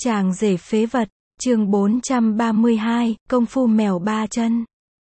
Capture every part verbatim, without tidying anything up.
Chàng rể phế vật, chương bốn trăm ba mươi hai, công phu mèo ba chân.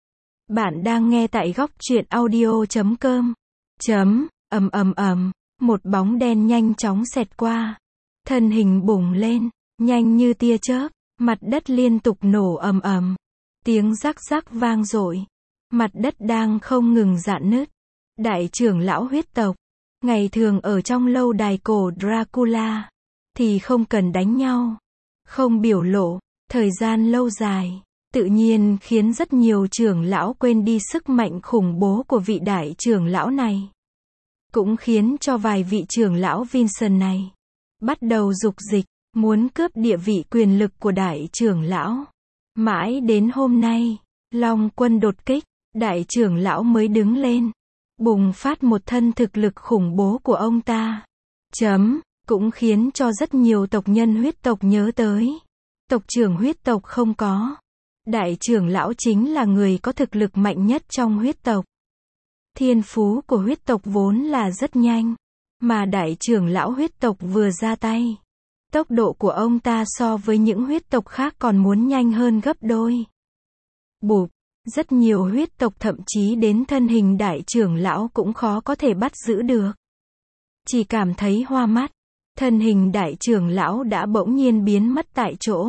Bạn đang nghe tại góc truyện audio chấm com. Chấm, ầm ầm ầm, một bóng đen nhanh chóng xẹt qua. Thân hình bùng lên, nhanh như tia chớp, mặt đất liên tục nổ ầm ầm. Tiếng rắc rắc vang dội. Mặt đất đang không ngừng rạn nứt. Đại trưởng lão huyết tộc, ngày thường ở trong lâu đài cổ Dracula, thì không cần đánh nhau, không biểu lộ, thời gian lâu dài, tự nhiên khiến rất nhiều trưởng lão quên đi sức mạnh khủng bố của vị đại trưởng lão này. Cũng khiến cho vài vị trưởng lão Vincent này bắt đầu dục dịch, muốn cướp địa vị quyền lực của đại trưởng lão. Mãi đến hôm nay, Long Quân đột kích, đại trưởng lão mới đứng lên, bùng phát một thân thực lực khủng bố của ông ta. Chấm, cũng khiến cho rất nhiều tộc nhân huyết tộc nhớ tới. Tộc trưởng huyết tộc không có. Đại trưởng lão chính là người có thực lực mạnh nhất trong huyết tộc. Thiên phú của huyết tộc vốn là rất nhanh, mà đại trưởng lão huyết tộc vừa ra tay, tốc độ của ông ta so với những huyết tộc khác còn muốn nhanh hơn gấp đôi. Bụp, rất nhiều huyết tộc thậm chí đến thân hình đại trưởng lão cũng khó có thể bắt giữ được. Chỉ cảm thấy hoa mắt, thân hình đại trưởng lão đã bỗng nhiên biến mất tại chỗ.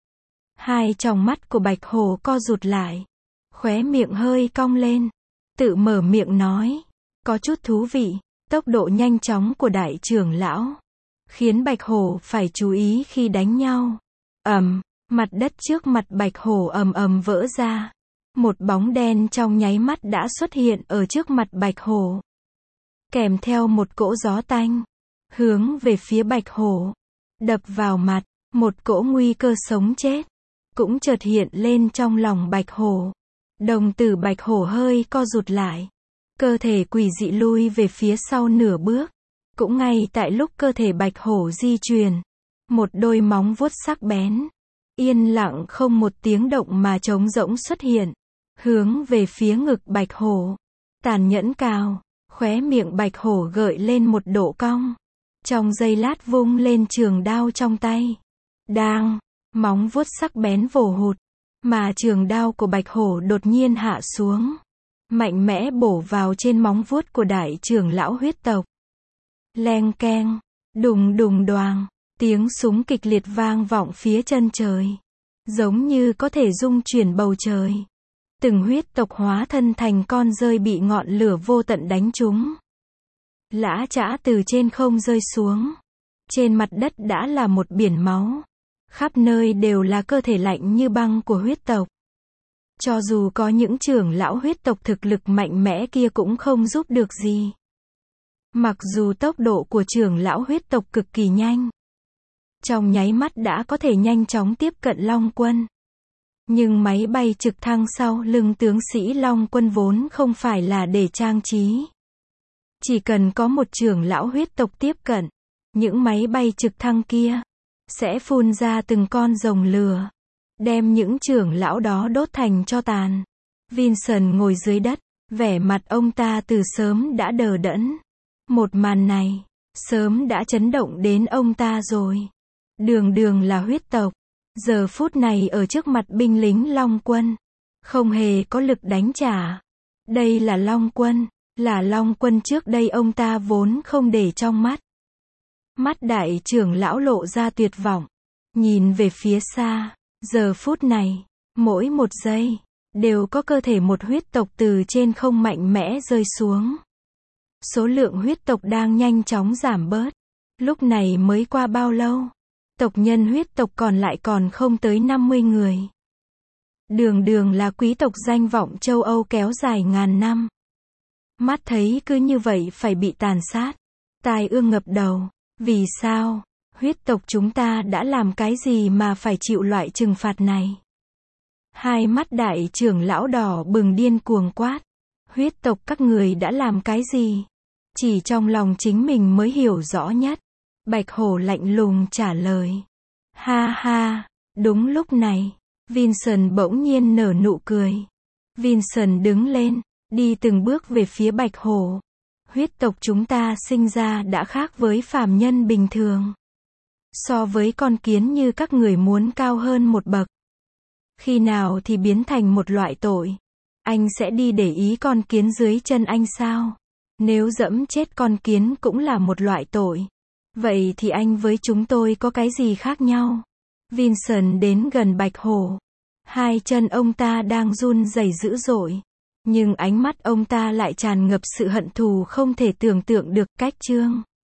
Hai tròng mắt của Bạch Hổ co rụt lại, khóe miệng hơi cong lên, tự mở miệng nói, có chút thú vị. Tốc độ nhanh chóng của đại trưởng lão khiến Bạch Hổ phải chú ý khi đánh nhau. Ầm, mặt đất trước mặt Bạch Hổ ầm ầm vỡ ra. Một bóng đen trong nháy mắt đã xuất hiện ở trước mặt Bạch Hổ, kèm theo một cỗ gió tanh, hướng về phía Bạch Hổ, đập vào mặt. Một cỗ nguy cơ sống chết cũng chợt hiện lên trong lòng Bạch Hổ. Đồng tử Bạch Hổ hơi co rụt lại, cơ thể quỷ dị lui về phía sau nửa bước. Cũng ngay tại lúc cơ thể Bạch Hổ di chuyển, một đôi móng vuốt sắc bén, yên lặng không một tiếng động mà trống rỗng xuất hiện, hướng về phía ngực Bạch Hổ, tàn nhẫn cào. Khóe miệng Bạch Hổ gợi lên một độ cong, trong giây lát vung lên trường đao trong tay. Đang, móng vuốt sắc bén vồ hụt, mà trường đao của Bạch Hổ đột nhiên hạ xuống, mạnh mẽ bổ vào trên móng vuốt của đại trưởng lão huyết tộc. Leng keng, đùng đùng đoàng, tiếng súng kịch liệt vang vọng phía chân trời, giống như có thể rung chuyển bầu trời. Từng huyết tộc hóa thân thành con rơi bị ngọn lửa vô tận đánh trúng, lã chã từ trên không rơi xuống. Trên mặt đất đã là một biển máu, khắp nơi đều là cơ thể lạnh như băng của huyết tộc. Cho dù có những trưởng lão huyết tộc thực lực mạnh mẽ kia cũng không giúp được gì. Mặc dù tốc độ của trưởng lão huyết tộc cực kỳ nhanh, trong nháy mắt đã có thể nhanh chóng tiếp cận Long Quân, nhưng máy bay trực thăng sau lưng tướng sĩ Long Quân vốn không phải là để trang trí. Chỉ cần có một trưởng lão huyết tộc tiếp cận, những máy bay trực thăng kia sẽ phun ra từng con rồng lửa, đem những trưởng lão đó đốt thành tro tàn. Vincent ngồi dưới đất, vẻ mặt ông ta từ sớm đã đờ đẫn. Một màn này sớm đã chấn động đến ông ta rồi. Đường đường là huyết tộc, giờ phút này ở trước mặt binh lính Long Quân, không hề có lực đánh trả. Đây là Long Quân, là Long Quân trước đây ông ta vốn không để trong mắt. Mắt đại trưởng lão lộ ra tuyệt vọng, nhìn về phía xa. Giờ phút này, mỗi một giây đều có cơ thể một huyết tộc từ trên không mạnh mẽ rơi xuống. Số lượng huyết tộc đang nhanh chóng giảm bớt. Lúc này mới qua bao lâu, tộc nhân huyết tộc còn lại còn không tới năm mươi người. Đường đường là quý tộc danh vọng châu Âu kéo dài ngàn năm, mắt thấy cứ như vậy phải bị tàn sát, tai ương ngập đầu. Vì sao? Huyết tộc chúng ta đã làm cái gì mà phải chịu loại trừng phạt này? Hai mắt đại trưởng lão đỏ bừng điên cuồng quát. Huyết tộc các người đã làm cái gì? Chỉ trong lòng chính mình mới hiểu rõ nhất. Bạch Hổ lạnh lùng trả lời. Ha ha, đúng lúc này, Vincent bỗng nhiên nở nụ cười. Vincent đứng lên, đi từng bước về phía Bạch Hổ. Huyết tộc chúng ta sinh ra đã khác với phàm nhân bình thường. So với con kiến như các người muốn cao hơn một bậc. Khi nào thì biến thành một loại tội? Anh sẽ đi để ý con kiến dưới chân anh sao? Nếu dẫm chết con kiến cũng là một loại tội. Vậy thì anh với chúng tôi có cái gì khác nhau? Vincent đến gần Bạch Hổ. Hai chân ông ta đang run rẩy dữ dội. Nhưng ánh mắt ông ta lại tràn ngập sự hận thù không thể tưởng tượng được. Cách chương